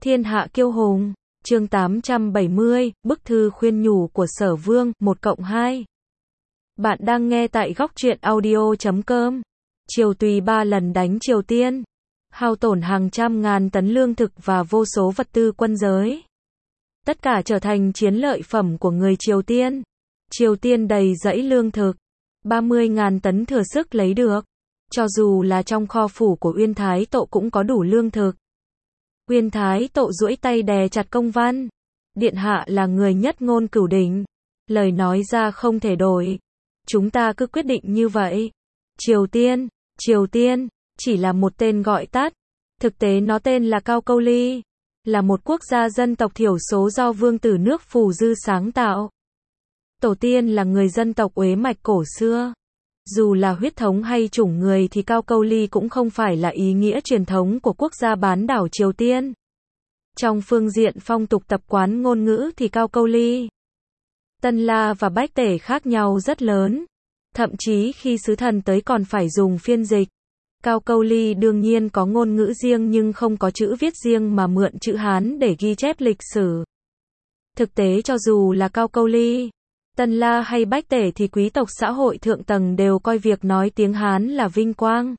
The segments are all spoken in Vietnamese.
Thiên hạ kiêu hùng, chương 870, bức thư khuyên nhủ của Sở Vương, 1+2. Bạn đang nghe tại góc truyện audio.com. Triều Tùy 3 lần đánh Triều Tiên, hao tổn hàng trăm ngàn tấn lương thực và vô số vật tư quân giới. Tất cả trở thành chiến lợi phẩm của người Triều Tiên. Triều Tiên đầy dẫy lương thực, 30.000 tấn thừa sức lấy được. Cho dù là trong kho phủ của Uyên Thái Tộ cũng có đủ lương thực. Uyên Thái Tộ duỗi tay đè chặt công văn. Điện hạ là người nhất ngôn cửu đỉnh. Lời nói ra không thể đổi. Chúng ta cứ quyết định như vậy. Triều Tiên, chỉ là một tên gọi tắt. Thực tế nó tên là Cao Câu Ly. Là một quốc gia dân tộc thiểu số do vương tử nước Phù Dư sáng tạo. Tổ tiên là người dân tộc Uế Mạch cổ xưa. Dù là huyết thống hay chủng người thì Cao Câu Ly cũng không phải là ý nghĩa truyền thống của quốc gia bán đảo Triều Tiên. Trong phương diện phong tục tập quán ngôn ngữ thì Cao Câu Ly, Tân La và Bách Tể khác nhau rất lớn. Thậm chí khi sứ thần tới còn phải dùng phiên dịch. Cao Câu Ly đương nhiên có ngôn ngữ riêng nhưng không có chữ viết riêng mà mượn chữ Hán để ghi chép lịch sử. Thực tế cho dù là Cao Câu Ly, Tân La hay Bách Tể thì quý tộc xã hội thượng tầng đều coi việc nói tiếng Hán là vinh quang.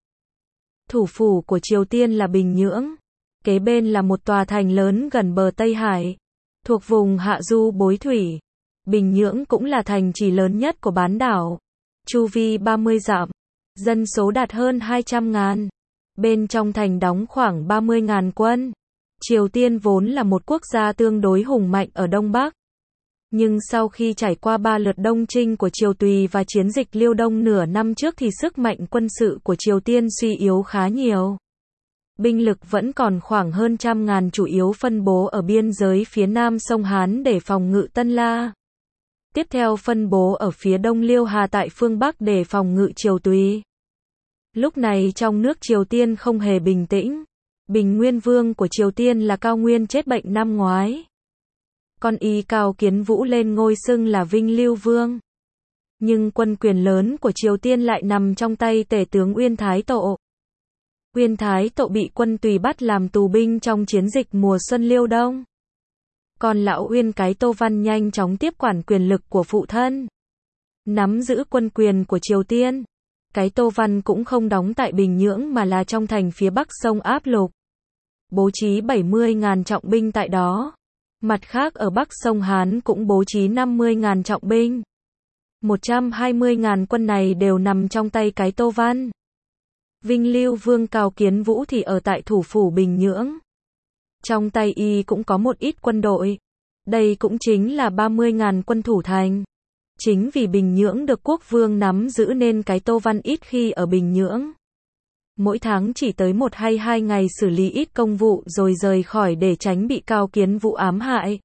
Thủ phủ của Triều Tiên là Bình Nhưỡng. Kế bên là một tòa thành lớn gần bờ Tây Hải, thuộc vùng hạ du bối thủy. Bình Nhưỡng cũng là thành trì lớn nhất của bán đảo. Chu vi 30 dặm, dân số đạt hơn 200.000. Bên trong thành đóng khoảng 30.000 quân. Triều Tiên vốn là một quốc gia tương đối hùng mạnh ở Đông Bắc. Nhưng sau khi trải qua 3 lượt đông chinh của Triều Tùy và chiến dịch Liêu Đông nửa năm trước thì sức mạnh quân sự của Triều Tiên suy yếu khá nhiều. Binh lực vẫn còn khoảng hơn 100.000 chủ yếu phân bố ở biên giới phía nam sông Hán để phòng ngự Tân La. Tiếp theo phân bố ở phía đông Liêu Hà tại phương Bắc để phòng ngự Triều Tùy. Lúc này trong nước Triều Tiên không hề bình tĩnh. Bình Nguyên Vương của Triều Tiên là Cao Nguyên chết bệnh năm ngoái. Con y Cao Kiến Vũ lên ngôi xưng là Vinh Lưu Vương. Nhưng quân quyền lớn của Triều Tiên lại nằm trong tay tể tướng Uyên Thái Tộ. Uyên Thái Tộ bị quân Tùy bắt làm tù binh trong chiến dịch mùa xuân Liêu Đông. Còn lão Uyên Cái Tô Văn nhanh chóng tiếp quản quyền lực của phụ thân, nắm giữ quân quyền của Triều Tiên. Cái Tô Văn cũng không đóng tại Bình Nhưỡng mà là trong thành phía bắc sông Áp Lục. Bố trí 70.000 trọng binh tại đó. Mặt khác ở bắc sông Hán cũng bố trí 50.000 trọng binh. 120.000 quân này đều nằm trong tay Cái Tô Văn. Vinh Lưu Vương Cao Kiến Vũ thì ở tại thủ phủ Bình Nhưỡng. Trong tay y cũng có một ít quân đội. Đây cũng chính là 30.000 quân thủ thành. Chính vì Bình Nhưỡng được quốc vương nắm giữ nên Cái Tô Văn ít khi ở Bình Nhưỡng. Mỗi tháng chỉ tới 1 hay 2 ngày xử lý ít công vụ rồi rời khỏi để tránh bị Cao Kiến Vũ ám hại.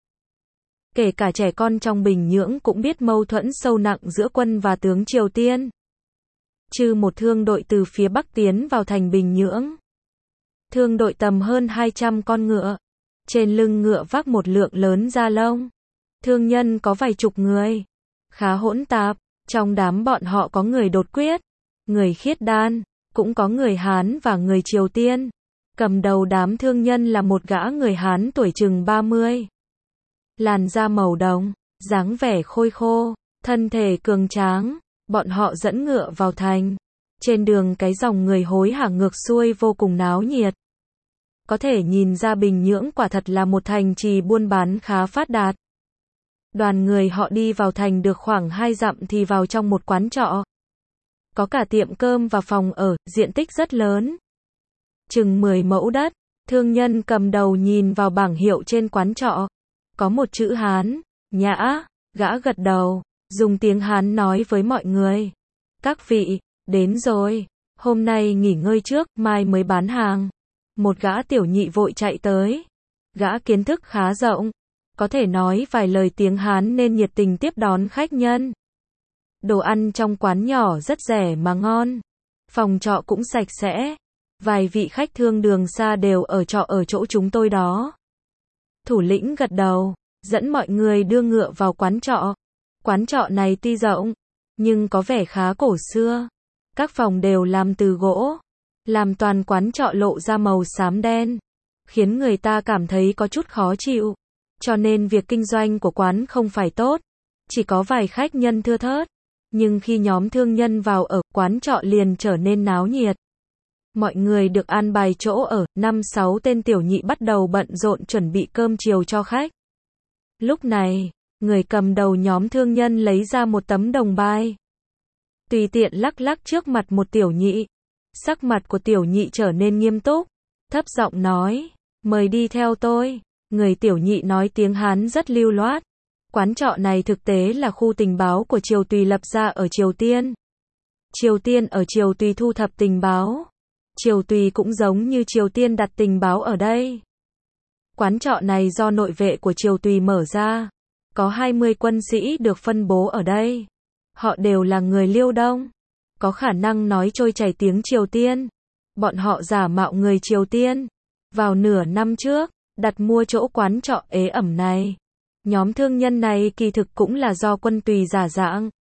Kể cả trẻ con trong Bình Nhưỡng cũng biết mâu thuẫn sâu nặng giữa quân và tướng Triều Tiên. Trừ một thương đội từ phía bắc tiến vào thành Bình Nhưỡng. Thương đội tầm hơn 200 con ngựa. Trên lưng ngựa vác một lượng lớn da lông. Thương nhân có vài chục người. Khá hỗn tạp. Trong đám bọn họ có người đột quyết, người khiết đan, cũng có người Hán và người Triều Tiên. Cầm đầu đám thương nhân là một gã người Hán tuổi chừng 30. Làn da màu đồng, dáng vẻ khôi khô, thân thể cường tráng. Bọn họ dẫn ngựa vào thành. Trên đường cái dòng người hối hả ngược xuôi vô cùng náo nhiệt. Có thể nhìn ra Bình Nhưỡng quả thật là một thành trì buôn bán khá phát đạt. Đoàn người họ đi vào thành được khoảng 2 dặm thì vào trong một quán trọ. Có cả tiệm cơm và phòng ở, diện tích rất lớn. Chừng 10 mẫu đất. Thương nhân cầm đầu nhìn vào bảng hiệu trên quán trọ. Có một chữ Hán, nhã, gã gật đầu, dùng tiếng Hán nói với mọi người. Các vị, đến rồi, hôm nay nghỉ ngơi trước, mai mới bán hàng. Một gã tiểu nhị vội chạy tới. Gã kiến thức khá rộng, có thể nói vài lời tiếng Hán nên nhiệt tình tiếp đón khách nhân. Đồ ăn trong quán nhỏ rất rẻ mà ngon. Phòng trọ cũng sạch sẽ. Vài vị khách thương đường xa đều ở trọ ở chỗ chúng tôi đó. Thủ lĩnh gật đầu, dẫn mọi người đưa ngựa vào quán trọ. Quán trọ này tuy rộng, nhưng có vẻ khá cổ xưa. Các phòng đều làm từ gỗ, làm toàn quán trọ lộ ra màu xám đen. khiến người ta cảm thấy có chút khó chịu. Cho nên việc kinh doanh của quán không phải tốt, chỉ có vài khách nhân thưa thớt. Nhưng khi nhóm thương nhân vào ở, quán trọ liền trở nên náo nhiệt. Mọi người được an bài chỗ ở, 5-6 tên tiểu nhị bắt đầu bận rộn chuẩn bị cơm chiều cho khách. Lúc này, người cầm đầu nhóm thương nhân lấy ra một tấm đồng bài. Tùy tiện lắc lắc trước mặt một tiểu nhị. Sắc mặt của tiểu nhị trở nên nghiêm túc, thấp giọng nói, mời đi theo tôi. Người tiểu nhị nói tiếng Hán rất lưu loát. Quán trọ này thực tế là khu tình báo của Triều Tùy lập ra ở Triều Tiên. Triều Tiên ở Triều Tùy thu thập tình báo. Triều Tùy cũng giống như Triều Tiên đặt tình báo ở đây. Quán trọ này do nội vệ của Triều Tùy mở ra. Có 20 quân sĩ được phân bố ở đây. Họ đều là người Liêu Đông. Có khả năng nói trôi chảy tiếng Triều Tiên. Bọn họ giả mạo người Triều Tiên. Vào nửa năm trước, đặt mua chỗ quán trọ ế ẩm này. Nhóm thương nhân này kỳ thực cũng là do quân Tùy giả dạng.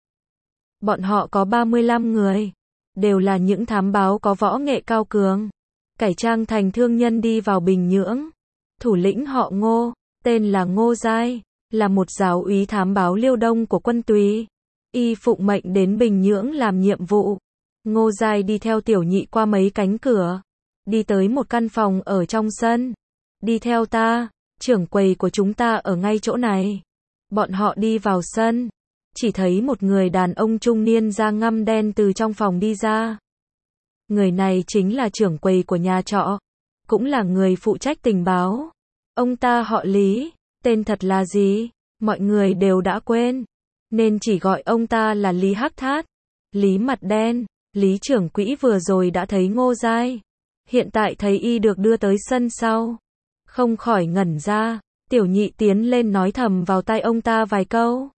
Bọn họ có 35 người. Đều là những thám báo có võ nghệ cao cường. Cải trang thành thương nhân đi vào Bình Nhưỡng. Thủ lĩnh họ Ngô, tên là Ngô Giai, là một giáo úy thám báo Liêu Đông của quân Tùy. Y phụng mệnh đến Bình Nhưỡng làm nhiệm vụ. Ngô Giai đi theo tiểu nhị qua mấy cánh cửa. Đi tới một căn phòng ở trong sân. Đi theo ta, trưởng quầy của chúng ta ở ngay chỗ này. Bọn họ đi vào sân. Chỉ thấy một người đàn ông trung niên da ngăm đen từ trong phòng đi ra. Người này chính là trưởng quầy của nhà trọ. Cũng là người phụ trách tình báo. Ông ta họ Lý. Tên thật là gì? Mọi người đều đã quên. Nên chỉ gọi ông ta là Lý Hắc Thát. Lý mặt đen. Lý trưởng quỹ vừa rồi đã thấy Ngô Giai. Hiện tại thấy y được đưa tới sân sau. Không khỏi ngẩn ra. Tiểu nhị tiến lên nói thầm vào tai ông ta vài câu.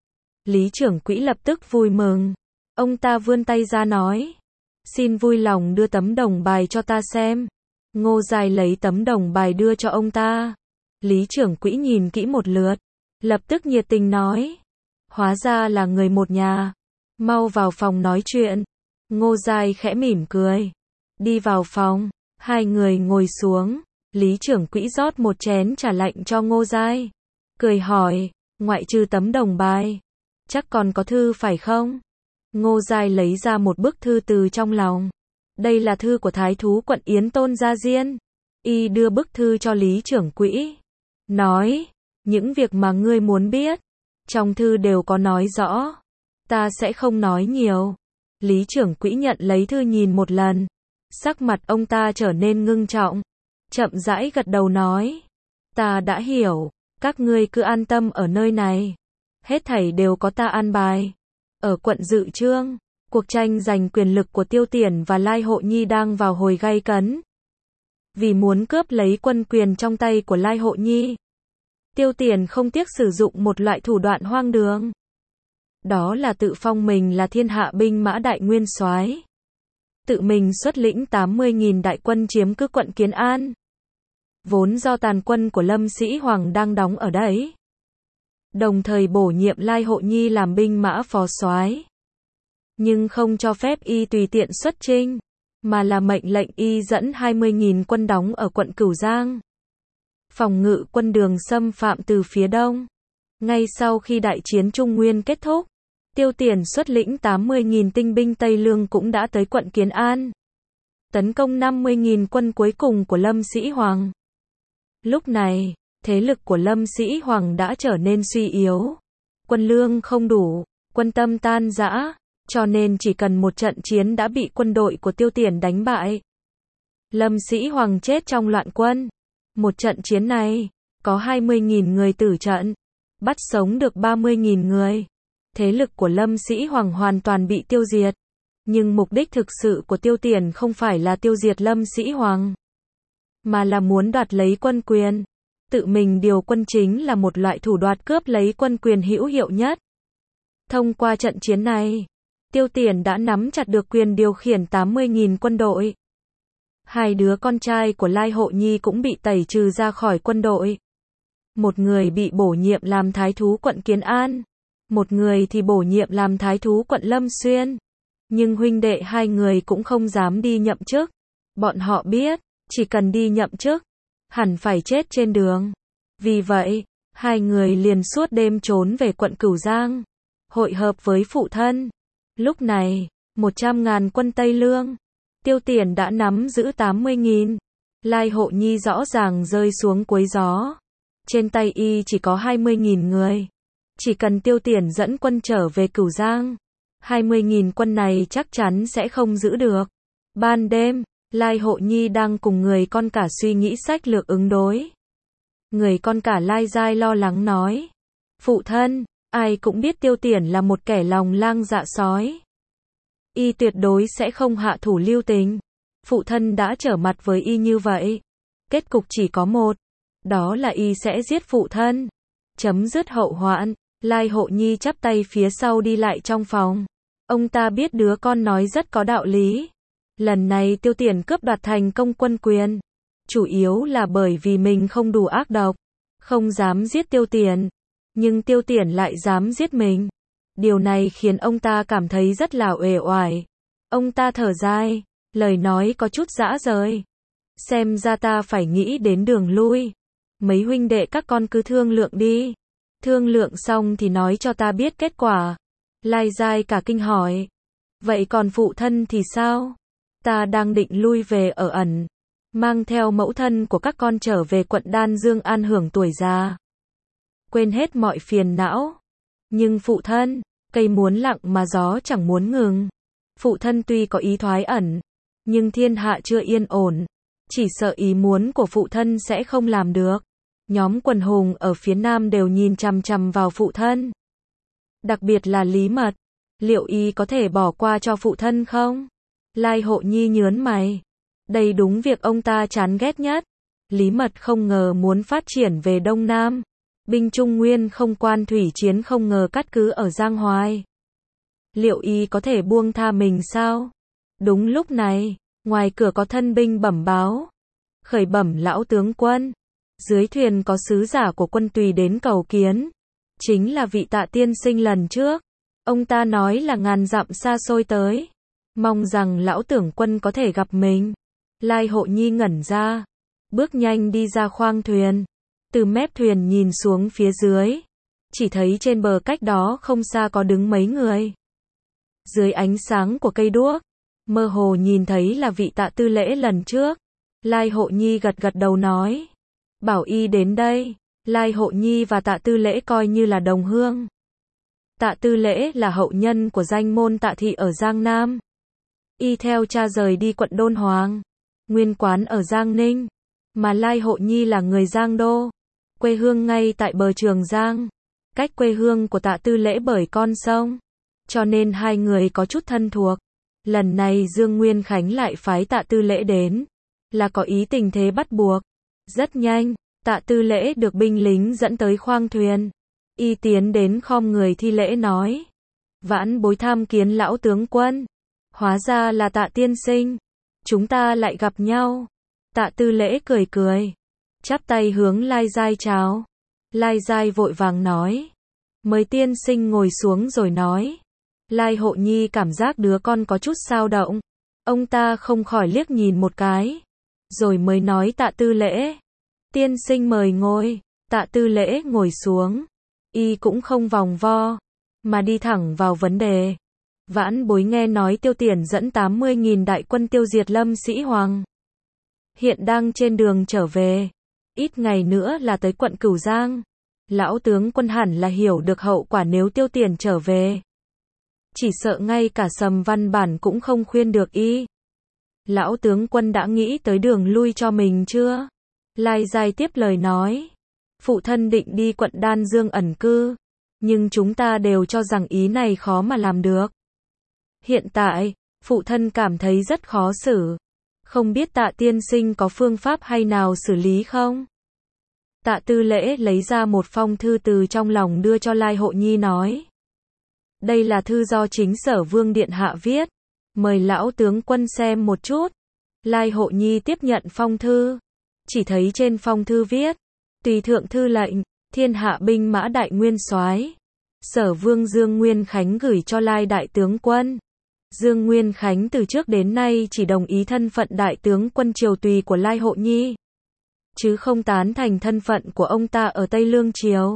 Lý trưởng quỹ lập tức vui mừng. Ông ta vươn tay ra nói. Xin vui lòng đưa tấm đồng bài cho ta xem. Ngô Giai lấy tấm đồng bài đưa cho ông ta. Lý trưởng quỹ nhìn kỹ một lượt. Lập tức nhiệt tình nói. Hóa ra là người một nhà. Mau vào phòng nói chuyện. Ngô Giai khẽ mỉm cười. Đi vào phòng. Hai người ngồi xuống. Lý trưởng quỹ rót một chén trà lạnh cho Ngô Giai. Cười hỏi. Ngoại trừ tấm đồng bài, chắc còn có thư phải không? Ngô Giai lấy ra một bức thư từ trong lòng. Đây là thư của Thái thú quận Yến Tôn Gia Diên. Y đưa bức thư cho Lý trưởng quỹ. Nói, những việc mà ngươi muốn biết, trong thư đều có nói rõ. Ta sẽ không nói nhiều. Lý trưởng quỹ nhận lấy thư nhìn một lần. Sắc mặt ông ta trở nên ngưng trọng. Chậm rãi gật đầu nói. Ta đã hiểu, các ngươi cứ an tâm ở nơi này. Hết thảy đều có ta an bài. Ở quận Dự Chương, cuộc tranh giành quyền lực của Tiêu Tiền và Lai Hộ Nhi đang vào hồi gay cấn. Vì muốn cướp lấy quân quyền trong tay của Lai Hộ Nhi, Tiêu Tiền không tiếc sử dụng một loại thủ đoạn hoang đường. Đó là tự phong mình là thiên hạ binh mã đại nguyên soái. Tự mình xuất lĩnh 80.000 đại quân chiếm cứ quận Kiến An. Vốn do tàn quân của Lâm Sĩ Hoàng đang đóng ở đấy. Đồng thời bổ nhiệm Lai Hộ Nhi làm binh mã phó soái. Nhưng không cho phép y tùy tiện xuất chinh, mà là mệnh lệnh y dẫn 20.000 quân đóng ở quận Cửu Giang. Phòng ngự quân Đường xâm phạm từ phía đông. Ngay sau khi đại chiến Trung Nguyên kết thúc, Tiêu Tiền xuất lĩnh 80.000 tinh binh Tây Lương cũng đã tới quận Kiến An. Tấn công 50.000 quân cuối cùng của Lâm Sĩ Hoàng. Lúc này, thế lực của Lâm Sĩ Hoàng đã trở nên suy yếu. Quân lương không đủ, quân tâm tan rã, cho nên chỉ cần một trận chiến đã bị quân đội của Tiêu Tiền đánh bại. Lâm Sĩ Hoàng chết trong loạn quân. Một trận chiến này, có 20.000 người tử trận, bắt sống được 30.000 người. Thế lực của Lâm Sĩ Hoàng hoàn toàn bị tiêu diệt. Nhưng mục đích thực sự của Tiêu Tiền không phải là tiêu diệt Lâm Sĩ Hoàng, mà là muốn đoạt lấy quân quyền. Tự mình điều quân chính là một loại thủ đoạt cướp lấy quân quyền hữu hiệu nhất. Thông qua trận chiến này, Tiêu Tiền đã nắm chặt được quyền điều khiển 80.000 quân đội. Hai đứa con trai của Lai Hộ Nhi cũng bị tẩy trừ ra khỏi quân đội. Một người bị bổ nhiệm làm thái thú quận Kiến An, một người thì bổ nhiệm làm thái thú quận Lâm Xuyên. Nhưng huynh đệ hai người cũng không dám đi nhậm chức. Bọn họ biết, chỉ cần đi nhậm chức, hẳn phải chết trên đường. Vì vậy, hai người liền suốt đêm trốn về quận Cửu Giang, hội hợp với phụ thân. Lúc này, 100.000 quân Tây Lương, Tiêu Tiển đã nắm giữ 80.000. Lai Hộ Nhi rõ ràng rơi xuống cuối gió. Trên tay y chỉ có 20.000 người. Chỉ cần Tiêu Tiển dẫn quân trở về Cửu Giang, 20.000 quân này chắc chắn sẽ không giữ được. Ban đêm, Lai Hộ Nhi đang cùng người con cả suy nghĩ sách lược ứng đối. Người con cả Lai Giai lo lắng nói: phụ thân, ai cũng biết Tiêu Tiển là một kẻ lòng lang dạ sói. Y tuyệt đối sẽ không hạ thủ lưu tình. Phụ thân đã trở mặt với y như vậy, kết cục chỉ có một, đó là y sẽ giết phụ thân, chấm dứt hậu hoạn. Lai Hộ Nhi chắp tay phía sau đi lại trong phòng. Ông ta biết đứa con nói rất có đạo lý. Lần này Tiêu Tiển cướp đoạt thành công quân quyền, chủ yếu là bởi vì mình không đủ ác độc, không dám giết Tiêu Tiển, nhưng Tiêu Tiển lại dám giết mình. Điều này khiến ông ta cảm thấy rất là uể oải. Ông ta thở dài, lời nói có chút rã rời. Xem ra ta phải nghĩ đến đường lui. Mấy huynh đệ các con cứ thương lượng đi. Thương lượng xong thì nói cho ta biết kết quả. Lai Giai cả kinh hỏi: vậy còn phụ thân thì sao? Ta đang định lui về ở ẩn, mang theo mẫu thân của các con trở về quận Đan Dương an hưởng tuổi già, quên hết mọi phiền não. Nhưng phụ thân, cây muốn lặng mà gió chẳng muốn ngừng. Phụ thân tuy có ý thoái ẩn, nhưng thiên hạ chưa yên ổn, chỉ sợ ý muốn của phụ thân sẽ không làm được. Nhóm quần hùng ở phía nam đều nhìn chằm chằm vào phụ thân. Đặc biệt là Lý Mật, liệu y có thể bỏ qua cho phụ thân không? Lai Hộ Nhi nhớn mày. Đây đúng việc ông ta chán ghét nhất. Lý Mật không ngờ muốn phát triển về Đông Nam. Binh Trung Nguyên không quan thủy chiến không ngờ cắt cứ ở Giang Hoài. Liệu y có thể buông tha mình sao? Đúng lúc này, ngoài cửa có thân binh bẩm báo. Khởi bẩm lão tướng quân, dưới thuyền có sứ giả của quân tùy đến cầu kiến. Chính là vị Tạ tiên sinh lần trước. Ông ta nói là ngàn dặm xa xôi tới, mong rằng lão tướng quân có thể gặp mình. Lai Hộ Nhi ngẩn ra, bước nhanh đi ra khoang thuyền. Từ mép thuyền nhìn xuống phía dưới, chỉ thấy trên bờ cách đó không xa có đứng mấy người. Dưới ánh sáng của cây đuốc, mơ hồ nhìn thấy là vị Tạ tư lễ lần trước. Lai Hộ Nhi gật gật đầu nói: bảo y đến đây. Lai Hộ Nhi và Tạ tư lễ coi như là đồng hương. Tạ tư lễ là hậu nhân của danh môn Tạ thị ở Giang Nam. Y theo cha rời đi quận Đôn Hoàng, nguyên quán ở Giang Ninh. Mà Lai Hộ Nhi là người Giang Đô, quê hương ngay tại bờ Trường Giang, cách quê hương của Tạ tư lễ bởi con sông, cho nên hai người có chút thân thuộc. Lần này Dương Nguyên Khánh lại phái Tạ tư lễ đến, là có ý tình thế bắt buộc. Rất nhanh, Tạ tư lễ được binh lính dẫn tới khoang thuyền. Y tiến đến khom người thi lễ nói: vãn bối tham kiến lão tướng quân. Hóa ra là Tạ tiên sinh, chúng ta lại gặp nhau. Tạ tư lễ cười cười, chắp tay hướng Lai Giai chào. Lai Giai vội vàng nói: mời tiên sinh ngồi xuống rồi nói. Lai Hộ Nhi cảm giác đứa con có chút xao động. Ông ta không khỏi liếc nhìn một cái, rồi mới nói Tạ tư lễ: tiên sinh mời ngồi. Tạ tư lễ ngồi xuống. Y cũng không vòng vo, mà đi thẳng vào vấn đề. Vãn bối nghe nói Tiêu Tiển dẫn 80.000 đại quân tiêu diệt Lâm Sĩ Hoàng, hiện đang trên đường trở về. Ít ngày nữa là tới quận Cửu Giang. Lão tướng quân hẳn là hiểu được hậu quả nếu Tiêu Tiển trở về. Chỉ sợ ngay cả Sầm Văn Bản cũng không khuyên được y. Lão tướng quân đã nghĩ tới đường lui cho mình chưa? Lai Giai tiếp lời nói: phụ thân định đi quận Đan Dương ẩn cư, nhưng chúng ta đều cho rằng ý này khó mà làm được. Hiện tại, phụ thân cảm thấy rất khó xử. Không biết Tạ tiên sinh có phương pháp hay nào xử lý không? Tạ tư lễ lấy ra một phong thư từ trong lòng đưa cho Lai Hộ Nhi nói: đây là thư do chính Sở Vương Điện Hạ viết, mời lão tướng quân xem một chút. Lai Hộ Nhi tiếp nhận phong thư, chỉ thấy trên phong thư viết: tùy thượng thư lệnh, thiên hạ binh mã đại nguyên soái, Sở Vương Dương Nguyên Khánh gửi cho Lai đại tướng quân. Dương Nguyên Khánh từ trước đến nay chỉ đồng ý thân phận đại tướng quân triều tùy của Lai Hộ Nhi. chứ không tán thành thân phận của ông ta ở Tây Lương Triều.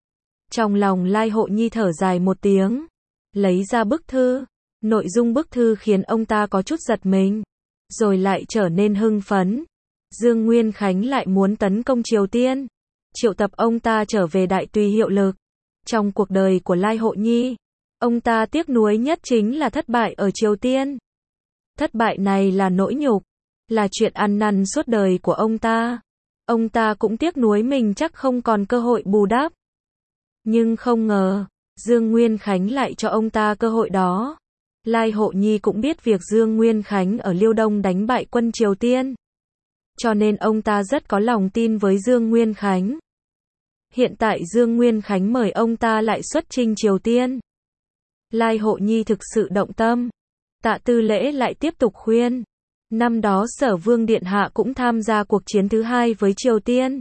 Trong lòng Lai Hộ Nhi thở dài một tiếng, lấy ra bức thư. Nội dung bức thư khiến ông ta có chút giật mình, rồi lại trở nên hưng phấn. Dương Nguyên Khánh lại muốn tấn công Triều Tiên, triệu tập ông ta trở về đại tùy hiệu lực. Trong cuộc đời của Lai Hộ Nhi, ông ta tiếc nuối nhất chính là thất bại ở Triều Tiên. Thất bại này là nỗi nhục, là chuyện ăn năn suốt đời của ông ta. Ông ta cũng tiếc nuối mình chắc không còn cơ hội bù đắp. Nhưng không ngờ, Dương Nguyên Khánh lại cho ông ta cơ hội đó. Lai Hộ Nhi cũng biết việc Dương Nguyên Khánh ở Liêu Đông đánh bại quân Triều Tiên, cho nên ông ta rất có lòng tin với Dương Nguyên Khánh. Hiện tại Dương Nguyên Khánh mời ông ta lại xuất chinh Triều Tiên. Lai Hộ Nhi thực sự động tâm. Tạ Tư Lễ lại tiếp tục khuyên. Năm đó Sở Vương Điện Hạ cũng tham gia cuộc chiến thứ hai với Triều Tiên.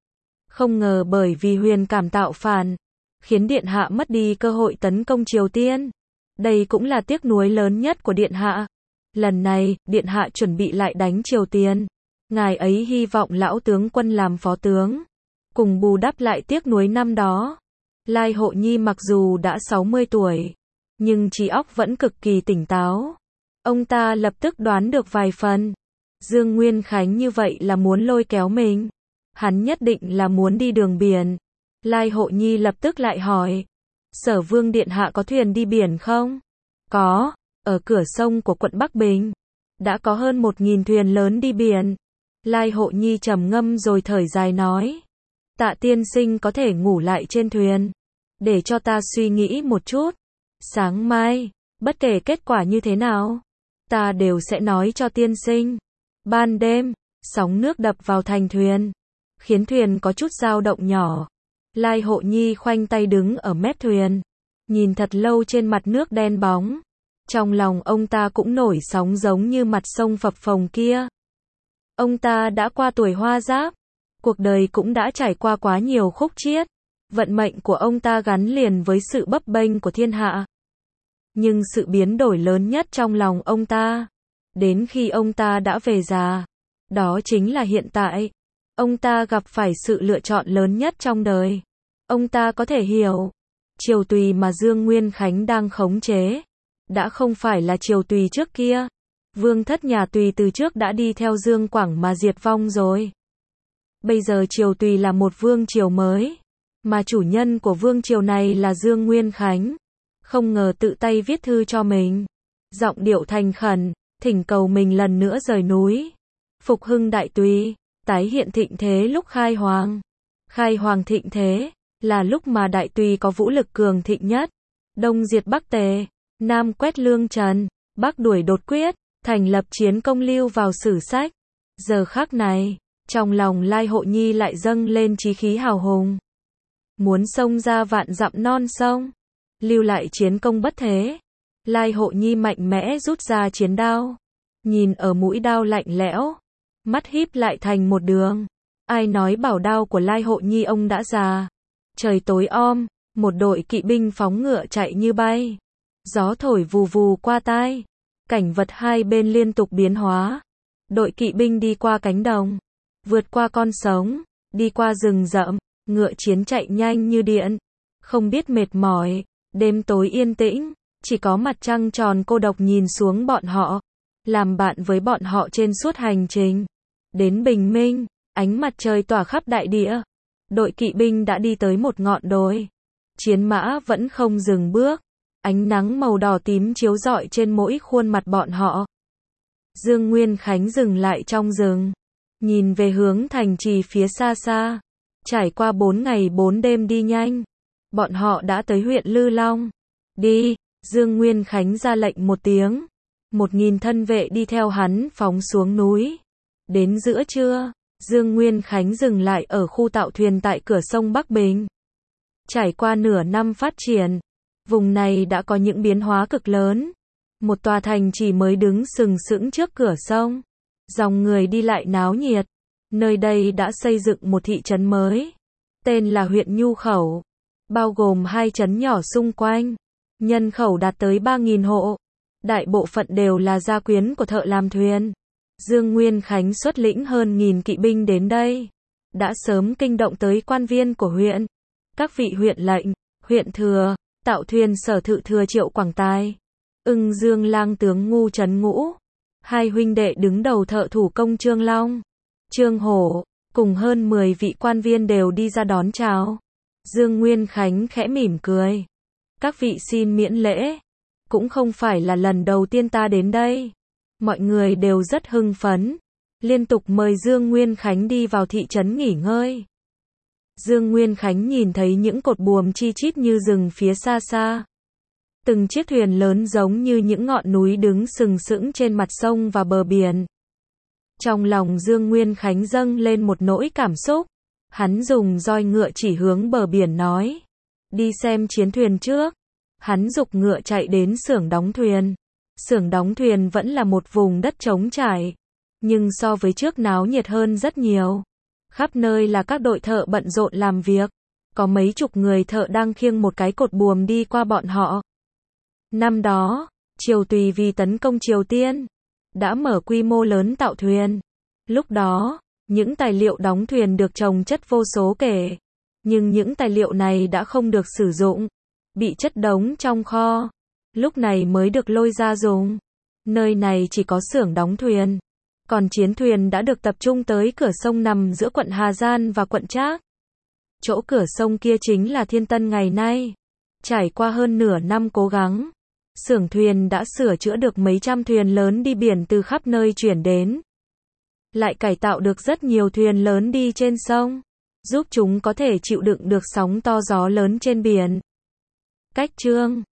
Không ngờ bởi vì Huyền Cảm tạo phản, khiến Điện Hạ mất đi cơ hội tấn công Triều Tiên. Đây cũng là tiếc nuối lớn nhất của Điện Hạ. Lần này, Điện Hạ chuẩn bị lại đánh Triều Tiên. Ngài ấy hy vọng lão tướng quân làm phó tướng, cùng bù đắp lại tiếc nuối năm đó. Lai Hộ Nhi mặc dù đã 60 tuổi, nhưng trí óc vẫn cực kỳ tỉnh táo. Ông ta lập tức đoán được vài phần. Dương Nguyên Khánh như vậy là muốn lôi kéo mình. Hắn nhất định là muốn đi đường biển. Lai Hộ Nhi lập tức lại hỏi. Sở Vương Điện Hạ có thuyền đi biển không? Có, ở cửa sông của quận Bắc Bình. Đã có hơn 1.000 thuyền lớn đi biển. Lai Hộ Nhi trầm ngâm rồi thở dài nói. Tạ tiên sinh có thể ngủ lại trên thuyền, để cho ta suy nghĩ một chút. Sáng mai, bất kể kết quả như thế nào, ta đều sẽ nói cho tiên sinh. Ban đêm, sóng nước đập vào thành thuyền, khiến thuyền có chút dao động nhỏ. Lai Hộ Nhi khoanh tay đứng ở mép thuyền, nhìn thật lâu trên mặt nước đen bóng. Trong lòng ông ta cũng nổi sóng giống như mặt sông phập phồng kia. Ông ta đã qua tuổi hoa giáp, cuộc đời cũng đã trải qua quá nhiều khúc chiết. Vận mệnh của ông ta gắn liền với sự bấp bênh của thiên hạ. Nhưng sự biến đổi lớn nhất trong lòng ông ta, đến khi ông ta đã về già, đó chính là hiện tại. Ông ta gặp phải sự lựa chọn lớn nhất trong đời. Ông ta có thể hiểu, Triều Tùy mà Dương Nguyên Khánh đang khống chế, đã không phải là Triều Tùy trước kia. Vương thất nhà Tùy từ trước đã đi theo Dương Quảng mà diệt vong rồi. Bây giờ Triều Tùy là một vương triều mới, mà chủ nhân của vương triều này là Dương Nguyên Khánh. Không ngờ tự tay viết thư cho mình, giọng điệu thành khẩn, thỉnh cầu mình lần nữa rời núi, phục hưng đại Tùy, tái hiện thịnh thế lúc khai hoàng. Khai hoàng thịnh thế, là lúc mà đại Tùy có vũ lực cường thịnh nhất. Đông diệt Bắc Tề, Nam quét Lương Trần, Bắc đuổi Đột Quyết, thành lập chiến công lưu vào sử sách. Giờ khắc này, trong lòng Lai Hộ Nhi lại dâng lên chí khí hào hùng. Muốn xông ra vạn dặm non sông, lưu lại chiến công bất thế. Lai Hộ Nhi mạnh mẽ rút ra chiến đao, nhìn ở mũi đao lạnh lẽo, mắt híp lại thành một đường. Ai nói bảo đao của Lai Hộ Nhi ông đã già. Trời tối om, một đội kỵ binh phóng ngựa chạy như bay. Gió thổi vù vù qua tai, cảnh vật hai bên liên tục biến hóa. Đội kỵ binh đi qua cánh đồng, vượt qua con sông, đi qua rừng rậm, ngựa chiến chạy nhanh như điện, không biết mệt mỏi. Đêm tối yên tĩnh, chỉ có mặt trăng tròn cô độc nhìn xuống bọn họ, làm bạn với bọn họ trên suốt hành trình. Đến bình minh, ánh mặt trời tỏa khắp đại địa. Đội kỵ binh đã đi tới một ngọn đồi. Chiến mã vẫn không dừng bước. Ánh nắng màu đỏ tím chiếu rọi trên mỗi khuôn mặt bọn họ. Dương Nguyên Khánh dừng lại trong rừng, nhìn về hướng thành trì phía xa xa. Trải qua 4 ngày 4 đêm đi nhanh, bọn họ đã tới huyện Lư Long. Đi, Dương Nguyên Khánh ra lệnh một tiếng. 1.000 thân vệ đi theo hắn phóng xuống núi. Đến giữa trưa, Dương Nguyên Khánh dừng lại ở khu tạo thuyền tại cửa sông Bắc Bình. Trải qua nửa năm phát triển, vùng này đã có những biến hóa cực lớn. Một tòa thành chỉ mới đứng sừng sững trước cửa sông. Dòng người đi lại náo nhiệt. Nơi đây đã xây dựng một thị trấn mới, tên là huyện Nhu Khẩu, bao gồm 2 trấn nhỏ xung quanh. Nhân khẩu đạt tới 3.000 hộ. Đại bộ phận đều là gia quyến của thợ làm thuyền. Dương Nguyên Khánh xuất lĩnh hơn 1.000 kỵ binh đến đây. đã sớm kinh động tới quan viên của huyện. Các vị huyện lệnh, huyện thừa, tạo thuyền sở thự thừa Triệu Quảng Tài, Ưng Dương lang tướng Ngu Trấn Ngũ, hai huynh đệ đứng đầu thợ thủ công Trương Long, Trương Hổ, cùng hơn 10 vị quan viên đều đi ra đón chào. Dương Nguyên Khánh khẽ mỉm cười. Các vị xin miễn lễ. Cũng không phải là lần đầu tiên ta đến đây. Mọi người đều rất hưng phấn. Liên tục mời Dương Nguyên Khánh đi vào thị trấn nghỉ ngơi. Dương Nguyên Khánh nhìn thấy những cột buồm chi chít như rừng phía xa xa. Từng chiếc thuyền lớn giống như những ngọn núi đứng sừng sững trên mặt sông và bờ biển. Trong lòng Dương Nguyên Khánh dâng lên một nỗi cảm xúc. Hắn dùng roi ngựa chỉ hướng bờ biển nói. Đi xem chiến thuyền trước. Hắn giục ngựa chạy đến xưởng đóng thuyền. Xưởng đóng thuyền vẫn là một vùng đất trống trải. Nhưng so với trước náo nhiệt hơn rất nhiều. Khắp nơi là các đội thợ bận rộn làm việc. Có mấy chục người thợ đang khiêng một cái cột buồm đi qua bọn họ. Năm đó, Triều Tùy vì tấn công Triều Tiên, đã mở quy mô lớn tạo thuyền. Lúc đó, những tài liệu đóng thuyền được chồng chất vô số kể. Nhưng những tài liệu này đã không được sử dụng, bị chất đống trong kho. Lúc này mới được lôi ra dùng. Nơi này chỉ có xưởng đóng thuyền. Còn chiến thuyền đã được tập trung tới cửa sông nằm giữa quận Hà Giang và quận Trác. Chỗ cửa sông kia chính là Thiên Tân ngày nay. Trải qua hơn nửa năm cố gắng, xưởng thuyền đã sửa chữa được mấy trăm thuyền lớn đi biển từ khắp nơi chuyển đến. Lại cải tạo được rất nhiều thuyền lớn đi trên sông, giúp chúng có thể chịu đựng được sóng to gió lớn trên biển. Cách chương